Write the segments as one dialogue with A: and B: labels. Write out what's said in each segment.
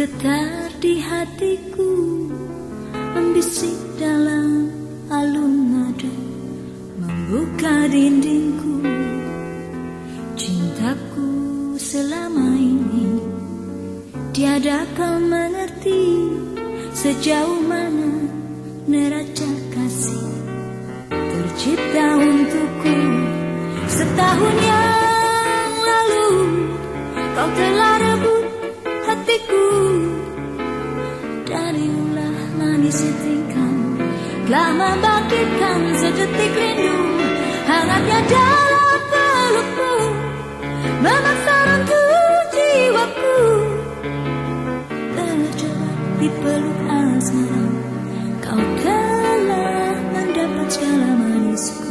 A: Getar di hatiku, membisik dalam alun nada, membuka dindingku. Cintaku selama ini tiada kau mengerti sejauh mana neraca kasih tercipta untukku. Setahun yang lalu kau telah rebut hatiku dari ulah manis setingkang, telah membangkitkan sedetik rindu hangatnya dalam pelukmu, memaksa untuk jiwaku terjebak di peluk asmara. Kau telah mendapat segala manisku.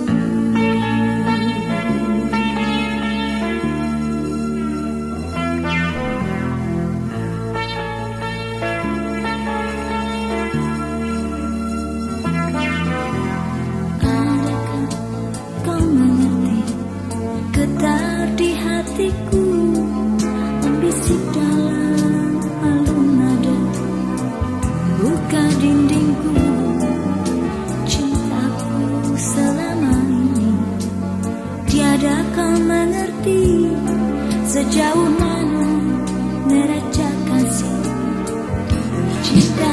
A: Getar di hatiku, membisik dalam alun nada, buka dindingku. Cintaku selama ini tiada kau mengerti sejauh mana neraca kasih tercipta